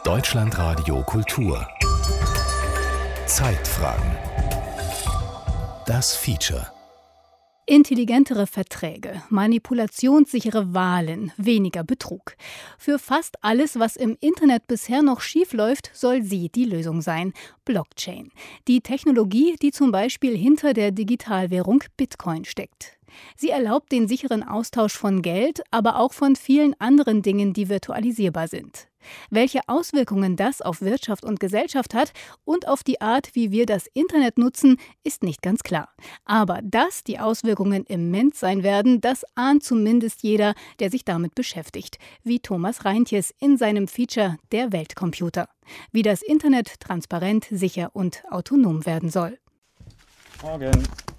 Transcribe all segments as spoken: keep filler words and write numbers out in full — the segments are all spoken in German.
Deutschlandradio Kultur. Zeitfragen. Das Feature. Intelligentere Verträge, manipulationssichere Wahlen, weniger Betrug. Für fast alles, was im Internet bisher noch schief läuft, soll sie die Lösung sein. Blockchain. Die Technologie, die zum Beispiel hinter der Digitalwährung Bitcoin steckt. Sie erlaubt den sicheren Austausch von Geld, aber auch von vielen anderen Dingen, die virtualisierbar sind. Welche Auswirkungen das auf Wirtschaft und Gesellschaft hat und auf die Art, wie wir das Internet nutzen, ist nicht ganz klar. Aber dass die Auswirkungen immens sein werden, das ahnt zumindest jeder, der sich damit beschäftigt. Wie Thomas Reintjes in seinem Feature Der Weltcomputer. Wie das Internet transparent, sicher und autonom werden soll. Morgen.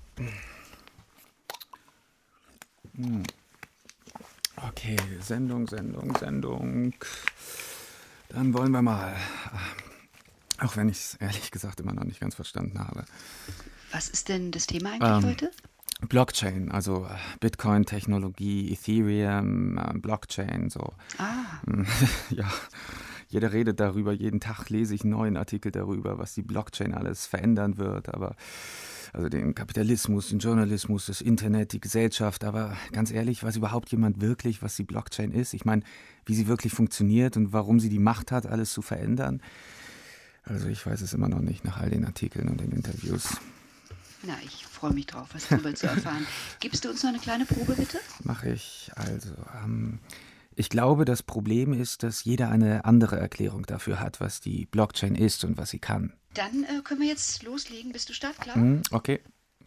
Okay, Sendung, Sendung, Sendung. Dann wollen wir mal. Auch wenn ich es ehrlich gesagt immer noch nicht ganz verstanden habe. Was ist denn das Thema eigentlich ähm, heute? Blockchain, also Bitcoin-Technologie, Ethereum, Blockchain, so. Ah. Ja, jeder redet darüber, jeden Tag lese ich einen neuen Artikel darüber, was die Blockchain alles verändern wird, aber also den Kapitalismus, den Journalismus, das Internet, die Gesellschaft, aber ganz ehrlich, weiß überhaupt jemand wirklich, was die Blockchain ist? Ich meine, wie sie wirklich funktioniert und warum sie die Macht hat, alles zu verändern? Also ich weiß es immer noch nicht, nach all den Artikeln und den Interviews. Na, ich freue mich drauf, was darüber zu erfahren. Gibst du uns noch eine kleine Probe, bitte? Mache ich. Also, ähm, ich glaube, das Problem ist, dass jeder eine andere Erklärung dafür hat, was die Blockchain ist und was sie kann. Dann äh, können wir jetzt loslegen. Bist du startklar? Hm, okay.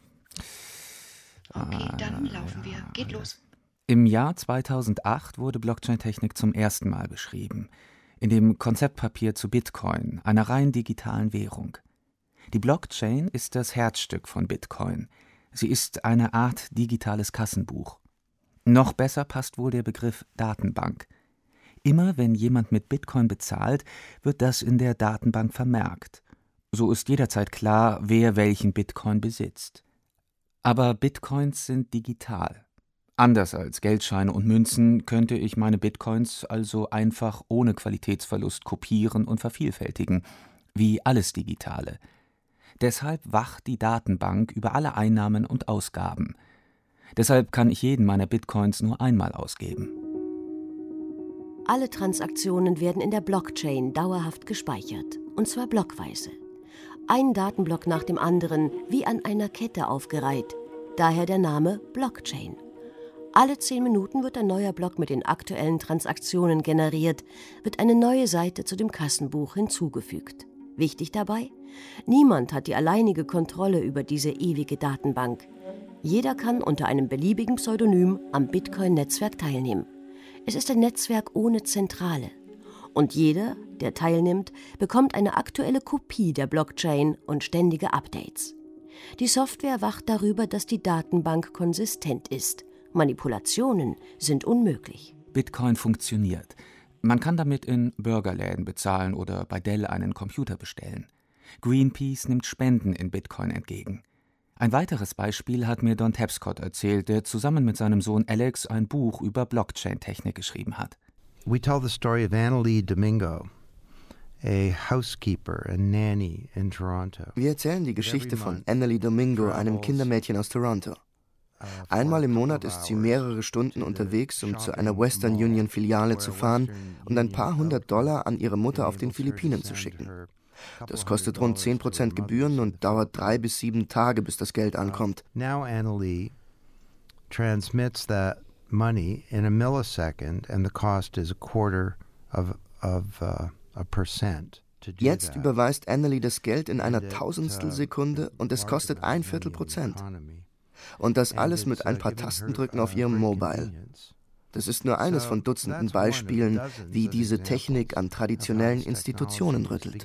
Okay, dann Ah, laufen ja, wir. Geht los. Im Jahr zweitausendacht wurde Blockchain-Technik zum ersten Mal beschrieben. In dem Konzeptpapier zu Bitcoin, einer rein digitalen Währung. Die Blockchain ist das Herzstück von Bitcoin. Sie ist eine Art digitales Kassenbuch. Noch besser passt wohl der Begriff Datenbank. Immer wenn jemand mit Bitcoin bezahlt, wird das in der Datenbank vermerkt. So ist jederzeit klar, wer welchen Bitcoin besitzt. Aber Bitcoins sind digital. Anders als Geldscheine und Münzen könnte ich meine Bitcoins also einfach ohne Qualitätsverlust kopieren und vervielfältigen, wie alles Digitale. Deshalb wacht die Datenbank über alle Einnahmen und Ausgaben. Deshalb kann ich jeden meiner Bitcoins nur einmal ausgeben. Alle Transaktionen werden in der Blockchain dauerhaft gespeichert, und zwar blockweise. Ein Datenblock nach dem anderen, wie an einer Kette aufgereiht. Daher der Name Blockchain. Alle zehn Minuten wird ein neuer Block mit den aktuellen Transaktionen generiert, wird eine neue Seite zu dem Kassenbuch hinzugefügt. Wichtig dabei? Niemand hat die alleinige Kontrolle über diese ewige Datenbank. Jeder kann unter einem beliebigen Pseudonym am Bitcoin-Netzwerk teilnehmen. Es ist ein Netzwerk ohne Zentrale. Und jeder, der teilnimmt, bekommt eine aktuelle Kopie der Blockchain und ständige Updates. Die Software wacht darüber, dass die Datenbank konsistent ist. Manipulationen sind unmöglich. Bitcoin funktioniert. Man kann damit in Burgerläden bezahlen oder bei Dell einen Computer bestellen. Greenpeace nimmt Spenden in Bitcoin entgegen. Ein weiteres Beispiel hat mir Don Tapscott erzählt, der zusammen mit seinem Sohn Alex ein Buch über Blockchain-Technik geschrieben hat. We tell the story of Annalee Domingo, a housekeeper, a nanny in Toronto. Wir erzählen die Geschichte von Annalee Domingo, einem Kindermädchen aus Toronto. Einmal im Monat ist sie mehrere Stunden unterwegs, um zu einer Western Union Filiale zu fahren und ein paar hundert Dollar an ihre Mutter auf den Philippinen zu schicken. Das kostet rund zehn Prozent Gebühren und dauert drei bis sieben Tage, bis das Geld ankommt. Now Annalee transmits that money in a millisecond and the cost is a quarter of, of uh, a percent. Jetzt überweist Annalee das Geld in einer Tausendstel Sekunde und es kostet ein Viertel Prozent. Und das alles mit ein paar Tastendrücken auf ihrem Mobile. Das ist nur eines von Dutzenden Beispielen, wie diese Technik an traditionellen Institutionen rüttelt.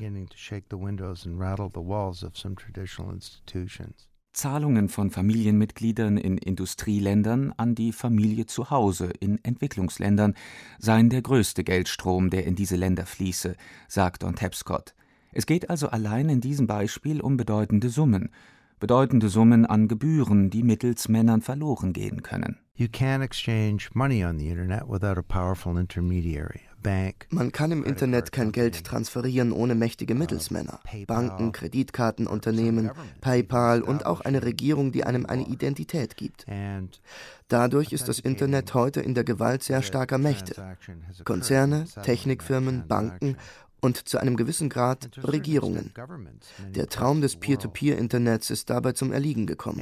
Zahlungen von Familienmitgliedern in Industrieländern an die Familie zu Hause in Entwicklungsländern seien der größte Geldstrom, der in diese Länder fließe, sagt Don Tapscott. Es geht also allein in diesem Beispiel um bedeutende Summen. Bedeutende Summen an Gebühren, die mittels Männern verloren gehen können. You can't exchange money on the internet without a powerful intermediary, a Man kann im Internet kein Geld transferieren ohne mächtige Mittelsmänner. Banken, Kreditkartenunternehmen, PayPal und auch eine Regierung, die einem eine Identität gibt. Dadurch ist das Internet heute in der Gewalt sehr starker Mächte. Konzerne, Technikfirmen, Banken und zu einem gewissen Grad Regierungen. Der Traum des Peer-to-Peer-Internets ist dabei zum Erliegen gekommen.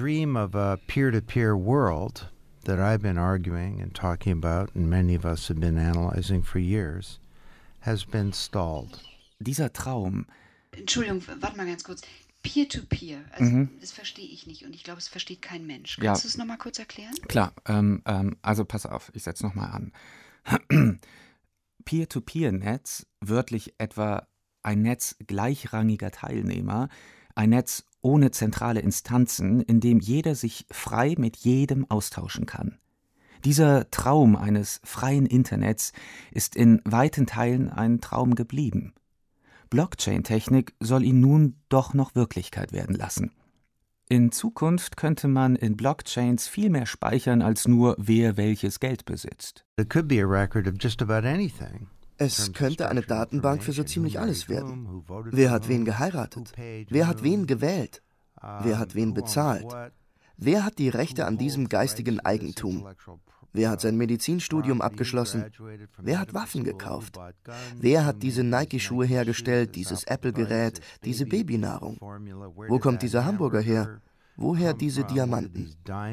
That I've been arguing and talking about, and many of us have been analyzing for years, has been stalled. Dieser Traum. Entschuldigung, warte mal ganz kurz. Peer-to-Peer, also mhm. das verstehe ich nicht und ich glaube, es versteht kein Mensch. Kannst ja. du es nochmal kurz erklären? Klar, ähm, ähm, also pass auf, ich setze nochmal an. Peer-to-Peer-Netz, wörtlich etwa ein Netz gleichrangiger Teilnehmer, ein Netz ohne zentrale Instanzen, in dem jeder sich frei mit jedem austauschen kann. Dieser Traum eines freien Internets ist in weiten Teilen ein Traum geblieben. Blockchain-Technik soll ihn nun doch noch Wirklichkeit werden lassen. In Zukunft könnte man in Blockchains viel mehr speichern, als nur wer welches Geld besitzt. It could be a record of just about anything. Es könnte eine Datenbank für so ziemlich alles werden. Wer hat wen geheiratet? Wer hat wen gewählt? Wer hat wen bezahlt? Wer hat die Rechte an diesem geistigen Eigentum? Wer hat sein Medizinstudium abgeschlossen? Wer hat Waffen gekauft? Wer hat diese Nike-Schuhe hergestellt, dieses Apple-Gerät, diese Babynahrung? Wo kommt dieser Hamburger her? Woher diese Diamanten?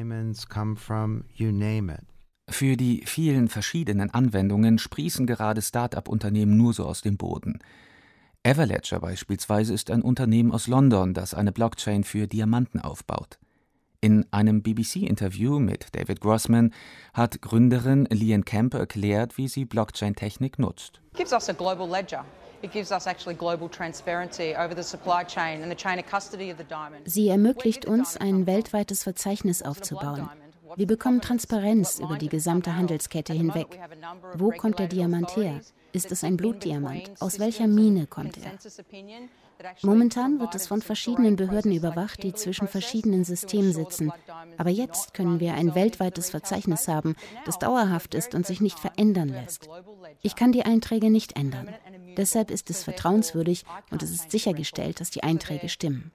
Für die vielen verschiedenen Anwendungen sprießen gerade Start-up-Unternehmen nur so aus dem Boden. Everledger beispielsweise ist ein Unternehmen aus London, das eine Blockchain für Diamanten aufbaut. In einem B B C-Interview mit David Grossman hat Gründerin Liane Kemp erklärt, wie sie Blockchain-Technik nutzt. It gives us a global ledger. It gives us actually global transparency over the supply chain and the chain of custody of the diamond. Sie ermöglicht uns, ein weltweites Verzeichnis aufzubauen. Wir bekommen Transparenz über die gesamte Handelskette hinweg. Wo kommt der Diamant her? Ist es ein Blutdiamant? Aus welcher Mine kommt er? Momentan wird es von verschiedenen Behörden überwacht, die zwischen verschiedenen Systemen sitzen. Aber jetzt können wir ein weltweites Verzeichnis haben, das dauerhaft ist und sich nicht verändern lässt. Ich kann die Einträge nicht ändern. Deshalb ist es vertrauenswürdig und es ist sichergestellt, dass die Einträge stimmen.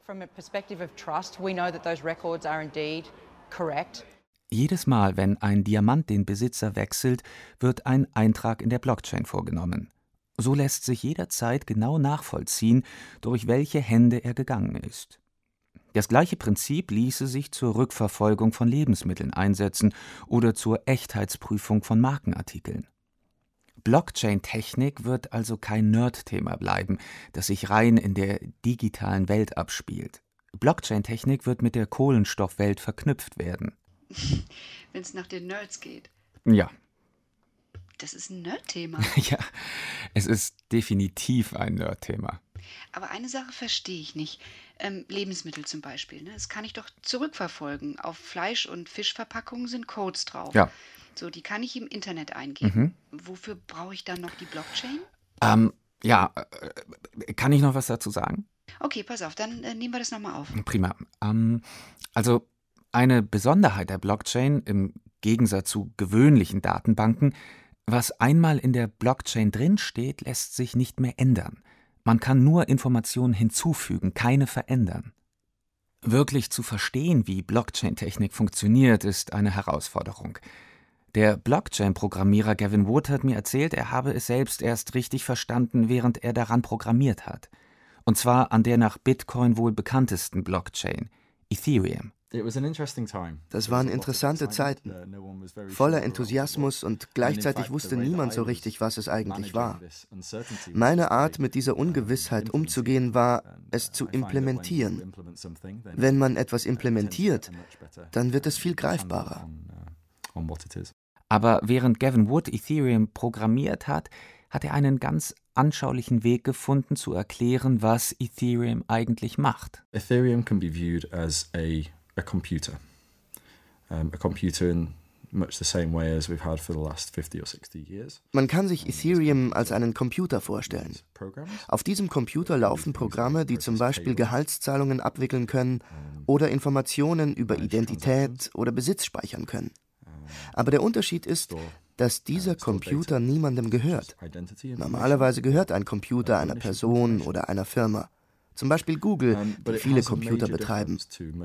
Jedes Mal, wenn ein Diamant den Besitzer wechselt, wird ein Eintrag in der Blockchain vorgenommen. So lässt sich jederzeit genau nachvollziehen, durch welche Hände er gegangen ist. Das gleiche Prinzip ließe sich zur Rückverfolgung von Lebensmitteln einsetzen oder zur Echtheitsprüfung von Markenartikeln. Blockchain-Technik wird also kein Nerd-Thema bleiben, das sich rein in der digitalen Welt abspielt. Blockchain-Technik wird mit der Kohlenstoffwelt verknüpft werden. Wenn es nach den Nerds geht. Ja. Das ist ein Nerd-Thema. Ja, es ist definitiv ein Nerd-Thema. Aber eine Sache verstehe ich nicht. Ähm, Lebensmittel zum Beispiel, ne? Das kann ich doch zurückverfolgen. Auf Fleisch- und Fischverpackungen sind Codes drauf. Ja. So, die kann ich im Internet eingeben. Mhm. Wofür brauche ich dann noch die Blockchain? Ähm, ja, äh, kann ich noch was dazu sagen? Okay, pass auf, dann äh, nehmen wir das nochmal auf. Prima. Ähm, also eine Besonderheit der Blockchain im Gegensatz zu gewöhnlichen Datenbanken: Was einmal in der Blockchain drinsteht, lässt sich nicht mehr ändern. Man kann nur Informationen hinzufügen, keine verändern. Wirklich zu verstehen, wie Blockchain-Technik funktioniert, ist eine Herausforderung. Der Blockchain-Programmierer Gavin Wood hat mir erzählt, er habe es selbst erst richtig verstanden, während er daran programmiert hat. Und zwar an der nach Bitcoin wohl bekanntesten Blockchain, Ethereum. Das waren interessante Zeiten, voller Enthusiasmus, und gleichzeitig wusste niemand so richtig, was es eigentlich war. Meine Art, mit dieser Ungewissheit umzugehen, war, es zu implementieren. Wenn man etwas implementiert, dann wird es viel greifbarer. Aber während Gavin Wood Ethereum programmiert hat, hat er einen ganz anschaulichen Weg gefunden, zu erklären, was Ethereum eigentlich macht. Ethereum can be viewed as a a computer, um, a computer in much the same way as we've had for the last fifty or sixty years. Man kann sich Ethereum als einen Computer vorstellen. Auf diesem Computer laufen Programme, die zum Beispiel Gehaltszahlungen abwickeln können oder Informationen über Identität oder Besitz speichern können. Aber der Unterschied ist, dass dieser Computer niemandem gehört. Normalerweise gehört ein Computer einer Person oder einer Firma. Zum Beispiel Google, die viele Computer betreiben.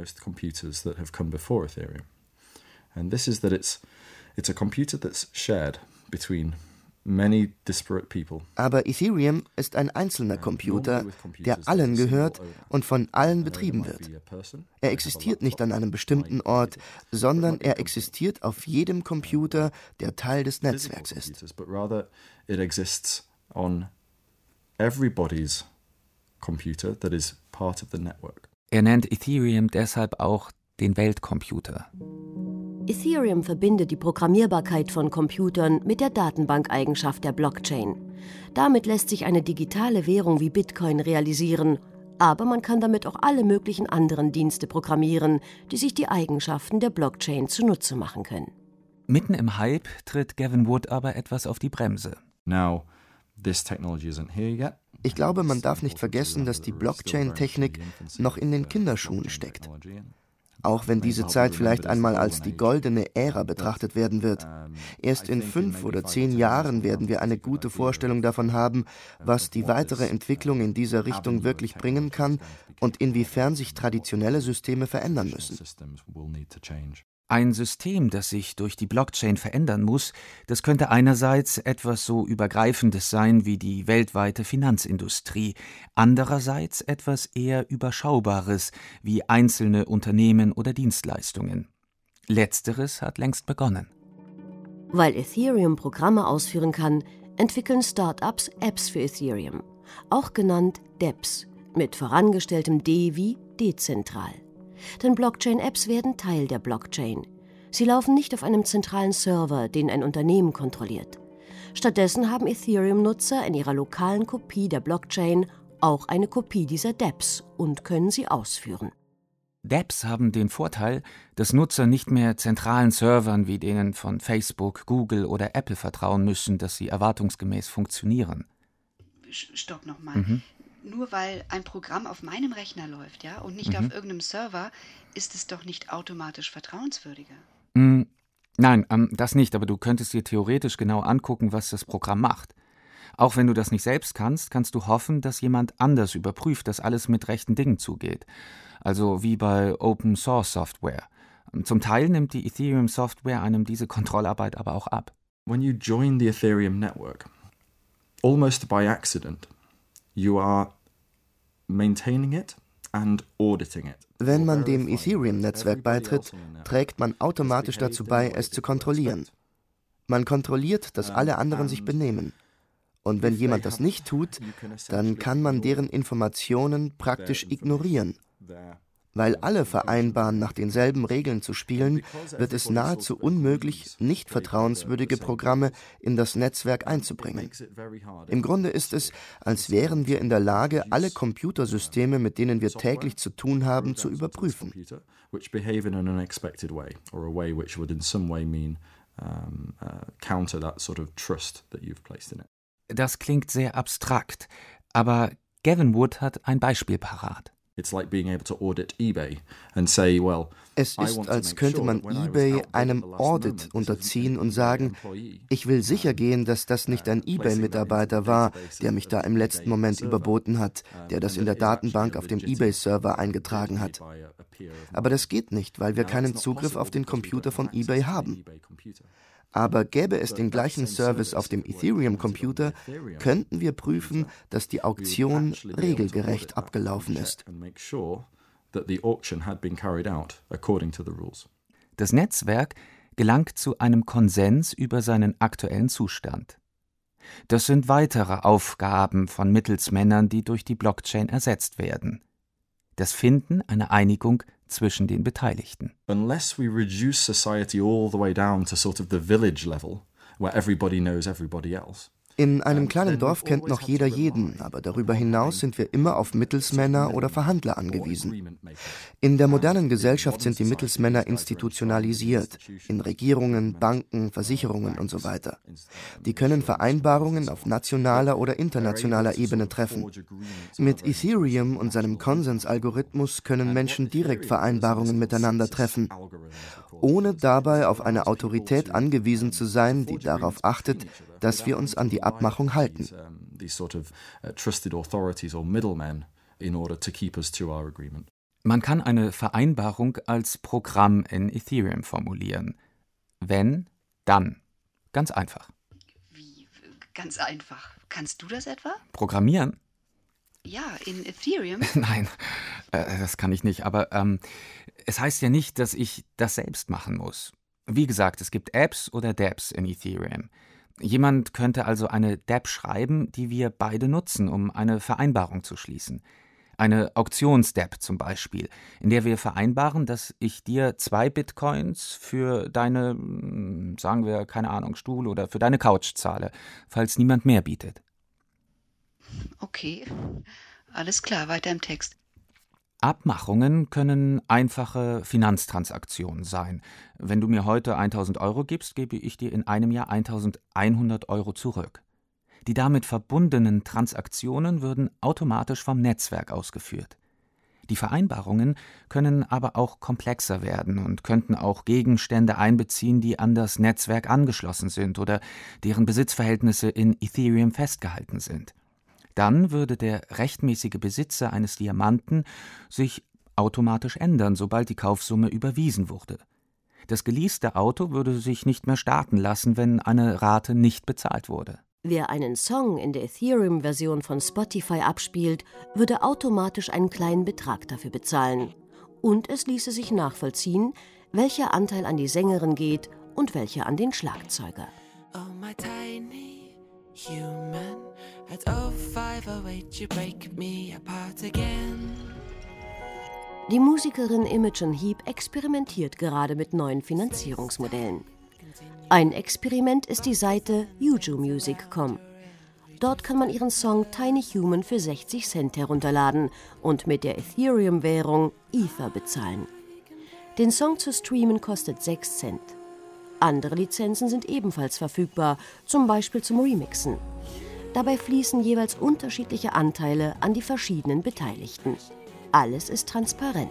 And this is that it's it's a computer that's shared between many disparate people. Aber Ethereum ist ein einzelner Computer, der allen gehört und von allen betrieben wird. Er existiert nicht an einem bestimmten Ort, sondern er existiert auf jedem Computer, der Teil des Netzwerks ist. But rather it exists on everybody's computer that is part of the network. Er nennt Ethereum deshalb auch den Weltcomputer. Ethereum verbindet die Programmierbarkeit von Computern mit der Datenbankeigenschaft der Blockchain. Damit lässt sich eine digitale Währung wie Bitcoin realisieren, aber man kann damit auch alle möglichen anderen Dienste programmieren, die sich die Eigenschaften der Blockchain zunutze machen können. Mitten im Hype tritt Gavin Wood aber etwas auf die Bremse. Now, this technology isn't here yet. Ich glaube, man darf nicht vergessen, dass die Blockchain-Technik noch in den Kinderschuhen steckt. Auch wenn diese Zeit vielleicht einmal als die goldene Ära betrachtet werden wird. Erst in fünf oder zehn Jahren werden wir eine gute Vorstellung davon haben, was die weitere Entwicklung in dieser Richtung wirklich bringen kann und inwiefern sich traditionelle Systeme verändern müssen. Ein System, das sich durch die Blockchain verändern muss, das könnte einerseits etwas so Übergreifendes sein wie die weltweite Finanzindustrie, andererseits etwas eher Überschaubares wie einzelne Unternehmen oder Dienstleistungen. Letzteres hat längst begonnen. Weil Ethereum Programme ausführen kann, entwickeln Start-ups Apps für Ethereum, auch genannt dApps, mit vorangestelltem D wie dezentral. Denn Blockchain-Apps werden Teil der Blockchain. Sie laufen nicht auf einem zentralen Server, den ein Unternehmen kontrolliert. Stattdessen haben Ethereum-Nutzer in ihrer lokalen Kopie der Blockchain auch eine Kopie dieser dApps und können sie ausführen. dApps haben den Vorteil, dass Nutzer nicht mehr zentralen Servern wie denen von Facebook, Google oder Apple vertrauen müssen, dass sie erwartungsgemäß funktionieren. Stopp nochmal. Mhm. Nur weil ein Programm auf meinem Rechner läuft, ja, und nicht Mhm. auf irgendeinem Server, ist es doch nicht automatisch vertrauenswürdiger. Mm, nein, ähm, das nicht, aber du könntest dir theoretisch genau angucken, was das Programm macht. Auch wenn du das nicht selbst kannst, kannst du hoffen, dass jemand anders überprüft, dass alles mit rechten Dingen zugeht. Also wie bei Open Source Software. Zum Teil nimmt die Ethereum Software einem diese Kontrollarbeit aber auch ab. When you join the Ethereum network, almost by accident, you are maintaining it and auditing it. Wenn man dem Ethereum-Netzwerk beitritt, trägt man automatisch dazu bei, es zu kontrollieren. Man kontrolliert, dass alle anderen sich benehmen. Und wenn jemand das nicht tut, dann kann man deren Informationen praktisch ignorieren. Weil alle vereinbaren, nach denselben Regeln zu spielen, wird es nahezu unmöglich, nicht vertrauenswürdige Programme in das Netzwerk einzubringen. Im Grunde ist es, als wären wir in der Lage, alle Computersysteme, mit denen wir täglich zu tun haben, zu überprüfen. Das klingt sehr abstrakt, aber Gavin Wood hat ein Beispiel parat. It's like being able to audit eBay and say, well, es ist, als könnte man eBay einem Audit unterziehen und sagen, ich will sicher gehen, dass das nicht ein eBay-Mitarbeiter war, der mich da im letzten Moment überboten hat, der das in der Datenbank auf dem eBay-Server eingetragen hat. Aber das geht nicht, weil wir keinen Zugriff auf den Computer von eBay haben. Aber gäbe es den gleichen Service auf dem Ethereum-Computer, könnten wir prüfen, dass die Auktion regelgerecht abgelaufen ist. Das Netzwerk gelangt zu einem Konsens über seinen aktuellen Zustand. Das sind weitere Aufgaben von Mittelsmännern, die durch die Blockchain ersetzt werden. Das Finden einer Einigung zwischen den Beteiligten. Unless we reduce society all the way down to sort of the village level, where everybody knows everybody else. In einem kleinen Dorf kennt noch jeder jeden, aber darüber hinaus sind wir immer auf Mittelsmänner oder Verhandler angewiesen. In der modernen Gesellschaft sind die Mittelsmänner institutionalisiert, in Regierungen, Banken, Versicherungen und so weiter. Die können Vereinbarungen auf nationaler oder internationaler Ebene treffen. Mit Ethereum und seinem Konsensalgorithmus können Menschen direkt Vereinbarungen miteinander treffen, ohne dabei auf eine Autorität angewiesen zu sein, die darauf achtet, dass wir uns an die Abmachung halten. Man kann eine Vereinbarung als Programm in Ethereum formulieren. Wenn, dann. Ganz einfach. Wie ganz einfach? Kannst du das etwa? Programmieren? Ja, in Ethereum? Nein, äh, das kann ich nicht. Aber ähm, es heißt ja nicht, dass ich das selbst machen muss. Wie gesagt, es gibt Apps oder dApps in Ethereum. Jemand könnte also eine dApp schreiben, die wir beide nutzen, um eine Vereinbarung zu schließen. Eine Auktions-dApp zum Beispiel, in der wir vereinbaren, dass ich dir zwei Bitcoins für deine, sagen wir, keine Ahnung, Stuhl oder für deine Couch zahle, falls niemand mehr bietet. Okay, alles klar, weiter im Text. Abmachungen können einfache Finanztransaktionen sein. Wenn du mir heute tausend Euro gibst, gebe ich dir in einem Jahr eintausendeinhundert Euro zurück. Die damit verbundenen Transaktionen würden automatisch vom Netzwerk ausgeführt. Die Vereinbarungen können aber auch komplexer werden und könnten auch Gegenstände einbeziehen, die an das Netzwerk angeschlossen sind oder deren Besitzverhältnisse in Ethereum festgehalten sind. Dann würde der rechtmäßige Besitzer eines Diamanten sich automatisch ändern, sobald die Kaufsumme überwiesen wurde. Das geleaste Auto würde sich nicht mehr starten lassen, wenn eine Rate nicht bezahlt wurde. Wer einen Song in der Ethereum-Version von Spotify abspielt, würde automatisch einen kleinen Betrag dafür bezahlen. Und es ließe sich nachvollziehen, welcher Anteil an die Sängerin geht und welcher an den Schlagzeuger. Oh, my tiny human, at oh five oh eight you break me apart again. Die Musikerin Imogen Heap experimentiert gerade mit neuen Finanzierungsmodellen. Ein Experiment ist die Seite yuju music punkt com. Dort kann man ihren Song Tiny Human für sechzig Cent herunterladen und mit der Ethereum-Währung Ether bezahlen. Den Song zu streamen kostet sechs Cent. Andere Lizenzen sind ebenfalls verfügbar, zum Beispiel zum Remixen. Dabei fließen jeweils unterschiedliche Anteile an die verschiedenen Beteiligten. Alles ist transparent.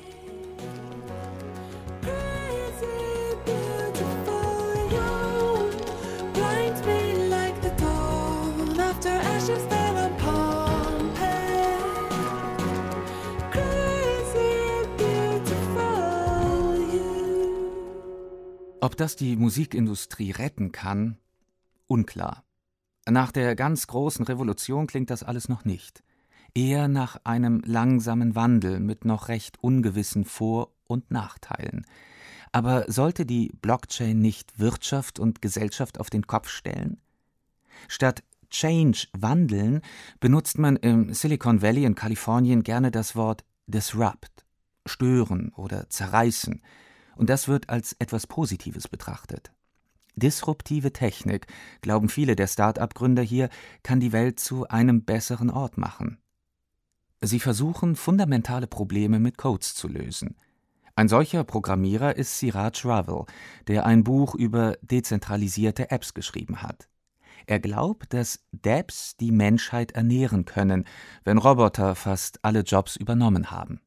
Ob das die Musikindustrie retten kann? Unklar. Nach der ganz großen Revolution klingt das alles noch nicht. Eher nach einem langsamen Wandel mit noch recht ungewissen Vor- und Nachteilen. Aber sollte die Blockchain nicht Wirtschaft und Gesellschaft auf den Kopf stellen? Statt Change, wandeln, benutzt man im Silicon Valley in Kalifornien gerne das Wort disrupt, stören oder zerreißen. Und das wird als etwas Positives betrachtet. Disruptive Technik, glauben viele der Start-up-Gründer hier, kann die Welt zu einem besseren Ort machen. Sie versuchen, fundamentale Probleme mit Codes zu lösen. Ein solcher Programmierer ist Siraj Raval, der ein Buch über dezentralisierte Apps geschrieben hat. Er glaubt, dass dApps die Menschheit ernähren können, wenn Roboter fast alle Jobs übernommen haben.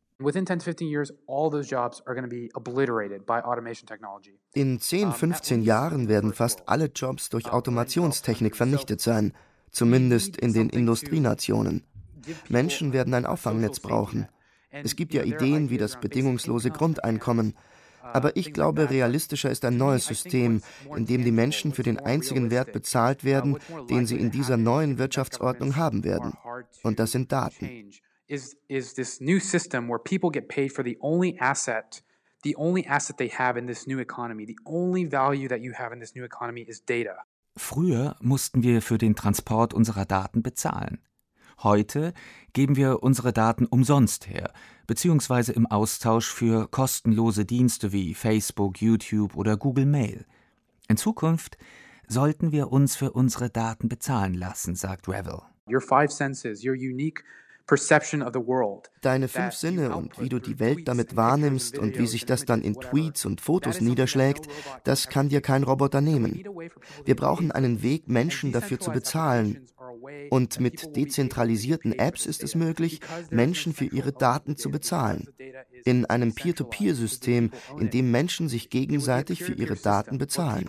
In zehn, fünfzehn Jahren werden fast alle Jobs durch Automationstechnik vernichtet sein, zumindest in den Industrienationen. Menschen werden ein Auffangnetz brauchen. Es gibt ja Ideen wie das bedingungslose Grundeinkommen. Aber ich glaube, realistischer ist ein neues System, in dem die Menschen für den einzigen Wert bezahlt werden, den sie in dieser neuen Wirtschaftsordnung haben werden. Und das sind Daten. Is, is this new system where people get paid for the only asset, the only asset they have in this new economy, the only value that you have in this new economy is data. Früher mussten wir für den Transport unserer Daten bezahlen. Heute geben wir unsere Daten umsonst her, beziehungsweise im Austausch für kostenlose Dienste wie Facebook, YouTube oder Google Mail. In Zukunft sollten wir uns für unsere Daten bezahlen lassen, sagt Revell. Your five senses, your unique perception of the world. Deine fünf Sinne und wie du die Welt damit wahrnimmst und wie sich das dann in Tweets und Fotos niederschlägt, das kann dir kein Roboter nehmen. Wir brauchen einen Weg, Menschen dafür zu bezahlen. Und mit dezentralisierten Apps ist es möglich, Menschen für ihre Daten zu bezahlen. In einem Peer-to-Peer-System, in dem Menschen sich gegenseitig für ihre Daten bezahlen.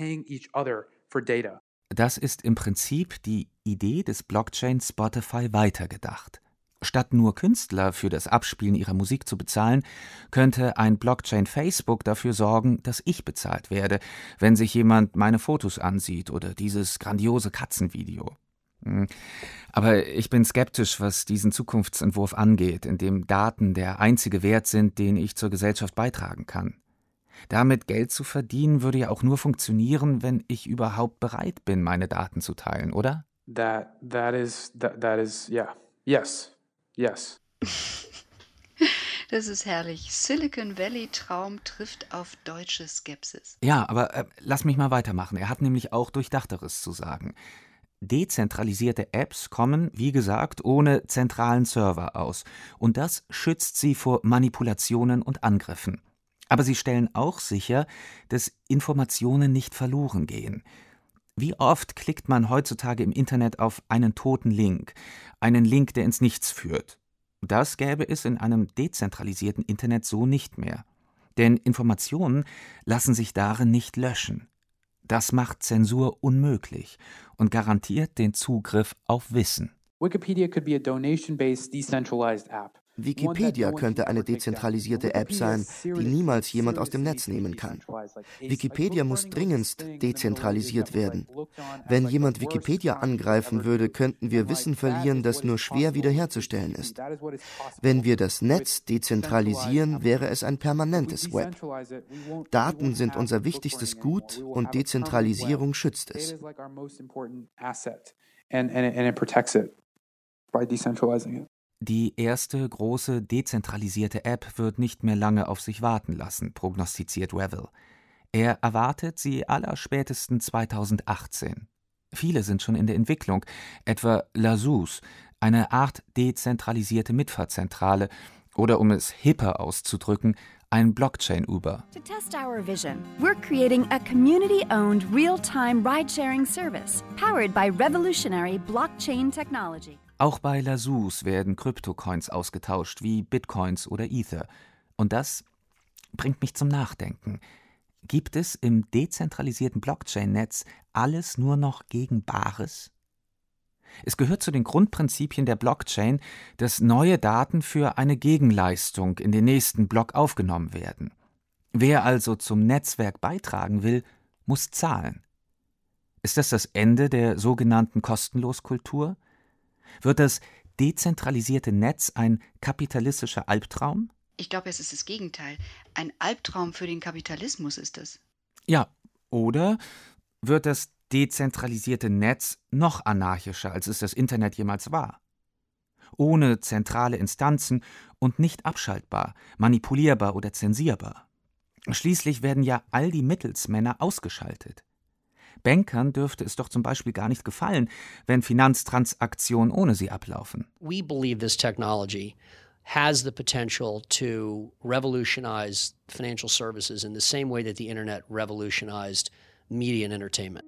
Das ist im Prinzip die Idee des Blockchain Spotify weitergedacht. Statt nur Künstler für das Abspielen ihrer Musik zu bezahlen, könnte ein Blockchain Facebook dafür sorgen, dass ich bezahlt werde, wenn sich jemand meine Fotos ansieht oder dieses grandiose Katzenvideo. Aber ich bin skeptisch, was diesen Zukunftsentwurf angeht, in dem Daten der einzige Wert sind, den ich zur Gesellschaft beitragen kann. Damit Geld zu verdienen, würde ja auch nur funktionieren, wenn ich überhaupt bereit bin, meine Daten zu teilen, oder? That, that is, that, that is, yeah, yes, yes. Das ist herrlich. Silicon Valley Traum trifft auf deutsche Skepsis. Ja, aber äh, lass mich mal weitermachen. Er hat nämlich auch Durchdachteres zu sagen. Dezentralisierte Apps kommen, wie gesagt, ohne zentralen Server aus. Und das schützt sie vor Manipulationen und Angriffen. Aber sie stellen auch sicher, dass Informationen nicht verloren gehen. Wie oft klickt man heutzutage im Internet auf einen toten Link, einen Link, der ins Nichts führt? Das gäbe es in einem dezentralisierten Internet so nicht mehr. Denn Informationen lassen sich darin nicht löschen. Das macht Zensur unmöglich und garantiert den Zugriff auf Wissen. Wikipedia could be a donation-based decentralized app. Wikipedia könnte eine dezentralisierte App sein, die niemals jemand aus dem Netz nehmen kann. Wikipedia muss dringendst dezentralisiert werden. Wenn jemand Wikipedia angreifen würde, könnten wir Wissen verlieren, das nur schwer wiederherzustellen ist. Wenn wir das Netz dezentralisieren, wäre es ein permanentes Web. Daten sind unser wichtigstes Gut und Dezentralisierung schützt es. Die erste große dezentralisierte App wird nicht mehr lange auf sich warten lassen, prognostiziert Revell. Er erwartet sie allerspätestens zweitausendachtzehn. Viele sind schon in der Entwicklung, etwa Lazus, eine Art dezentralisierte Mitfahrzentrale oder, um es hipper auszudrücken, ein Blockchain-Uber. To test our vision, we're creating a community-owned real-time ride-sharing service powered by revolutionary blockchain technology. Auch bei Lazus werden Kryptocoins ausgetauscht, wie Bitcoins oder Ether. Und das bringt mich zum Nachdenken. Gibt es im dezentralisierten Blockchain-Netz alles nur noch gegen Bares? Es gehört zu den Grundprinzipien der Blockchain, dass neue Daten für eine Gegenleistung in den nächsten Block aufgenommen werden. Wer also zum Netzwerk beitragen will, muss zahlen. Ist das das Ende der sogenannten Kostenloskultur? Wird das dezentralisierte Netz ein kapitalistischer Albtraum? Ich glaube, es ist das Gegenteil. Ein Albtraum für den Kapitalismus ist es. Ja, oder wird das dezentralisierte Netz noch anarchischer, als es das Internet jemals war? Ohne zentrale Instanzen und nicht abschaltbar, manipulierbar oder zensierbar. Schließlich werden ja all die Mittelsmänner ausgeschaltet. Bankern dürfte es doch zum Beispiel gar nicht gefallen, wenn Finanztransaktionen ohne sie ablaufen. We believe this technology has the potential to revolutionize financial services in the same way that the internet revolutionized media and entertainment.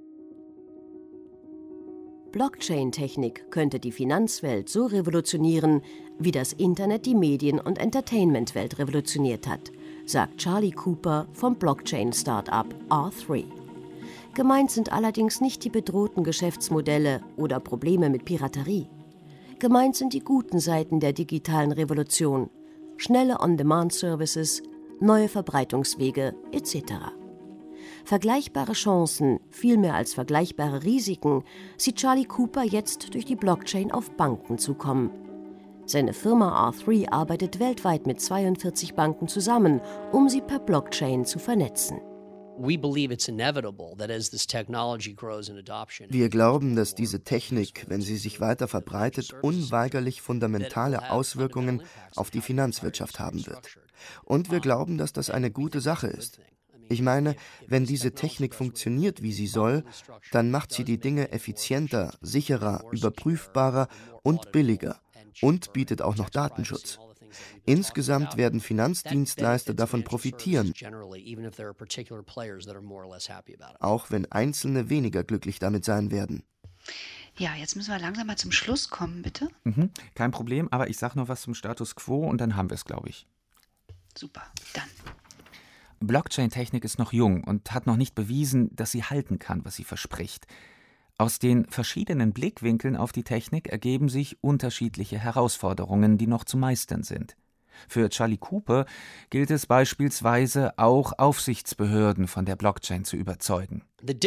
Blockchain-Technik könnte die Finanzwelt so revolutionieren, wie das Internet die Medien- und Entertainmentwelt revolutioniert hat, sagt Charlie Cooper vom Blockchain-Startup R drei. Gemeint sind allerdings nicht die bedrohten Geschäftsmodelle oder Probleme mit Piraterie. Gemeint sind die guten Seiten der digitalen Revolution, schnelle On-Demand-Services, neue Verbreitungswege et cetera. Vergleichbare Chancen, viel mehr als vergleichbare Risiken, sieht Charlie Cooper jetzt durch die Blockchain auf Banken zukommen. Seine Firma R drei arbeitet weltweit mit zweiundvierzig Banken zusammen, um sie per Blockchain zu vernetzen. We believe it's inevitable that as this technology grows in adoption. Wir glauben, dass diese Technik, wenn sie sich weiter verbreitet, unweigerlich fundamentale Auswirkungen auf die Finanzwirtschaft haben wird. Und wir glauben, dass das eine gute Sache ist. Ich meine, wenn diese Technik funktioniert, wie sie soll, dann macht sie die Dinge effizienter, sicherer, überprüfbarer und billiger und bietet auch noch Datenschutz. Insgesamt werden Finanzdienstleister davon profitieren, auch wenn Einzelne weniger glücklich damit sein werden. Ja, jetzt müssen wir langsam mal zum Schluss kommen, bitte. Mhm, kein Problem, aber ich sage noch was zum Status quo und dann haben wir es, glaube ich. Super, dann. Blockchain-Technik ist noch jung und hat noch nicht bewiesen, dass sie halten kann, was sie verspricht. Aus den verschiedenen Blickwinkeln auf die Technik ergeben sich unterschiedliche Herausforderungen, die noch zu meistern sind. Für Charlie Cooper gilt es beispielsweise auch, Aufsichtsbehörden von der Blockchain zu überzeugen.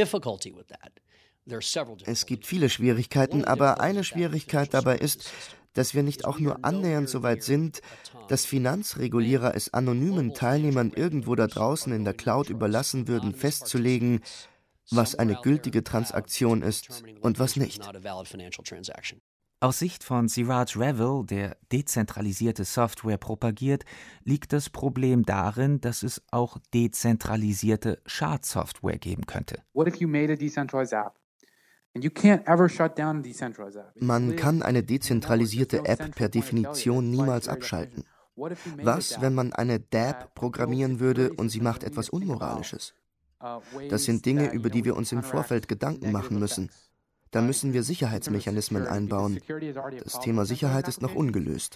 Es gibt viele Schwierigkeiten, aber eine Schwierigkeit dabei ist, dass wir nicht auch nur annähernd so weit sind, dass Finanzregulierer es anonymen Teilnehmern irgendwo da draußen in der Cloud überlassen würden, festzulegen, was eine gültige Transaktion ist und was nicht. Aus Sicht von Siraj Raval, der dezentralisierte Software propagiert, liegt das Problem darin, dass es auch dezentralisierte Schadsoftware geben könnte. What if you made a decentralized app? And you can't ever shut down a decentralized app. Man kann eine dezentralisierte App per Definition niemals abschalten. Was, wenn man eine D App programmieren würde und sie macht etwas Unmoralisches? Das sind Dinge, über die wir uns im Vorfeld Gedanken machen müssen. Da müssen wir Sicherheitsmechanismen einbauen. Das Thema Sicherheit ist noch ungelöst.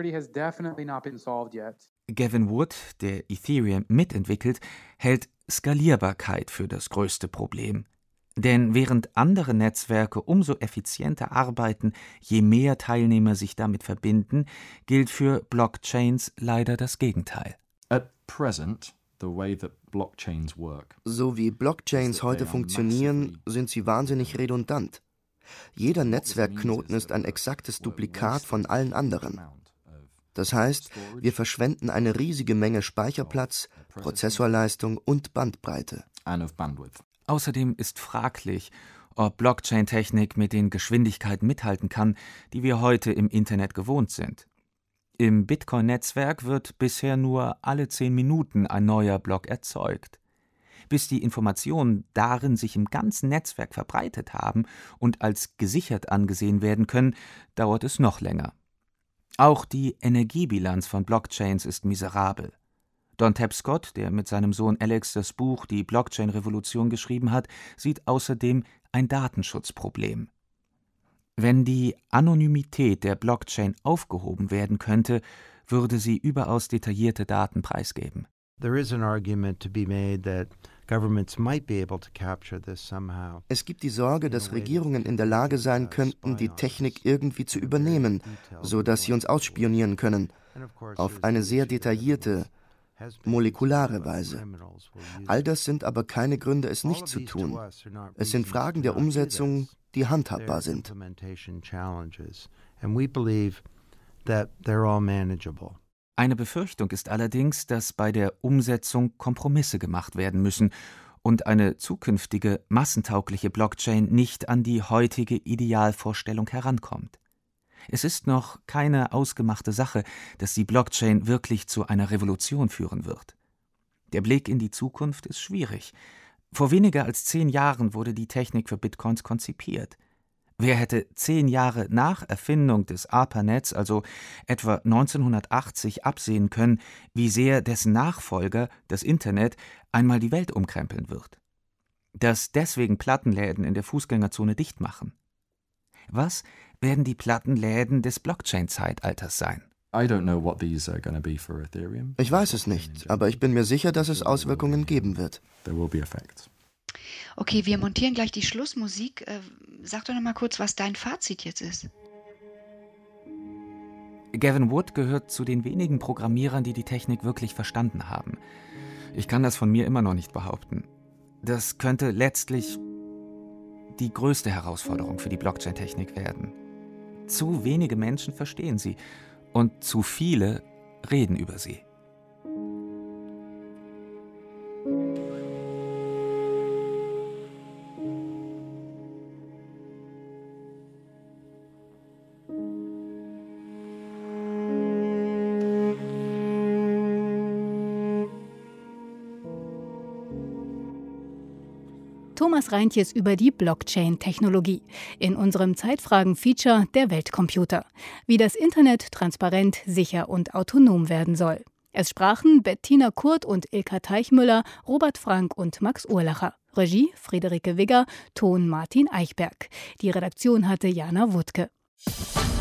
Gavin Wood, der Ethereum mitentwickelt, hält Skalierbarkeit für das größte Problem. Denn während andere Netzwerke umso effizienter arbeiten, je mehr Teilnehmer sich damit verbinden, gilt für Blockchains leider das Gegenteil. At present, the way that blockchains work, so wie Blockchains heute funktionieren, sind sie wahnsinnig redundant. Jeder Netzwerkknoten ist ein exaktes Duplikat von allen anderen. Das heißt, wir verschwenden eine riesige Menge Speicherplatz, Prozessorleistung und Bandbreite. Außerdem ist fraglich, ob Blockchain-Technik mit den Geschwindigkeiten mithalten kann, die wir heute im Internet gewohnt sind. Im Bitcoin-Netzwerk wird bisher nur alle zehn Minuten ein neuer Block erzeugt. Bis die Informationen darin sich im ganzen Netzwerk verbreitet haben und als gesichert angesehen werden können, dauert es noch länger. Auch die Energiebilanz von Blockchains ist miserabel. Don Tapscott, der mit seinem Sohn Alex das Buch Die Blockchain-Revolution geschrieben hat, sieht außerdem ein Datenschutzproblem. Wenn die Anonymität der Blockchain aufgehoben werden könnte, würde sie überaus detaillierte Daten preisgeben. There is an argument to be made that governments might be able to capture this somehow. Es gibt die Sorge, dass Regierungen in der Lage sein könnten, die Technik irgendwie zu übernehmen, so dass sie uns ausspionieren können, auf eine sehr detaillierte, molekulare Weise. All das sind aber keine Gründe, es nicht zu tun. Es sind Fragen der Umsetzung, die handhabbar sind. Eine Befürchtung ist allerdings, dass bei der Umsetzung Kompromisse gemacht werden müssen und eine zukünftige massentaugliche Blockchain nicht an die heutige Idealvorstellung herankommt. Es ist noch keine ausgemachte Sache, dass die Blockchain wirklich zu einer Revolution führen wird. Der Blick in die Zukunft ist schwierig. Vor weniger als zehn Jahren wurde die Technik für Bitcoins konzipiert. Wer hätte zehn Jahre nach Erfindung des ARPANETs, also etwa neunzehnhundertachtzig, absehen können, wie sehr dessen Nachfolger, das Internet, einmal die Welt umkrempeln wird? Dass deswegen Plattenläden in der Fußgängerzone dicht machen? Was werden die Plattenläden des Blockchain-Zeitalters sein? I don't know what these are going to be for Ethereum. Ich weiß es nicht, aber ich bin mir sicher, dass es Auswirkungen geben wird. There will be effects. Okay, wir montieren gleich die Schlussmusik. Äh, sag doch noch mal kurz, was dein Fazit jetzt ist. Gavin Wood gehört zu den wenigen Programmierern, die die Technik wirklich verstanden haben. Ich kann das von mir immer noch nicht behaupten. Das könnte letztlich die größte Herausforderung für die Blockchain-Technik werden. Zu wenige Menschen verstehen sie und zu viele reden über sie. Thomas Reintjes über die Blockchain-Technologie in unserem Zeitfragen-Feature Der Weltcomputer. Wie das Internet transparent, sicher und autonom werden soll. Es sprachen Bettina Kurt und Ilka Teichmüller, Robert Frank und Max Urlacher. Regie Friederike Wigger, Ton Martin Eichberg. Die Redaktion hatte Jana Wuttke.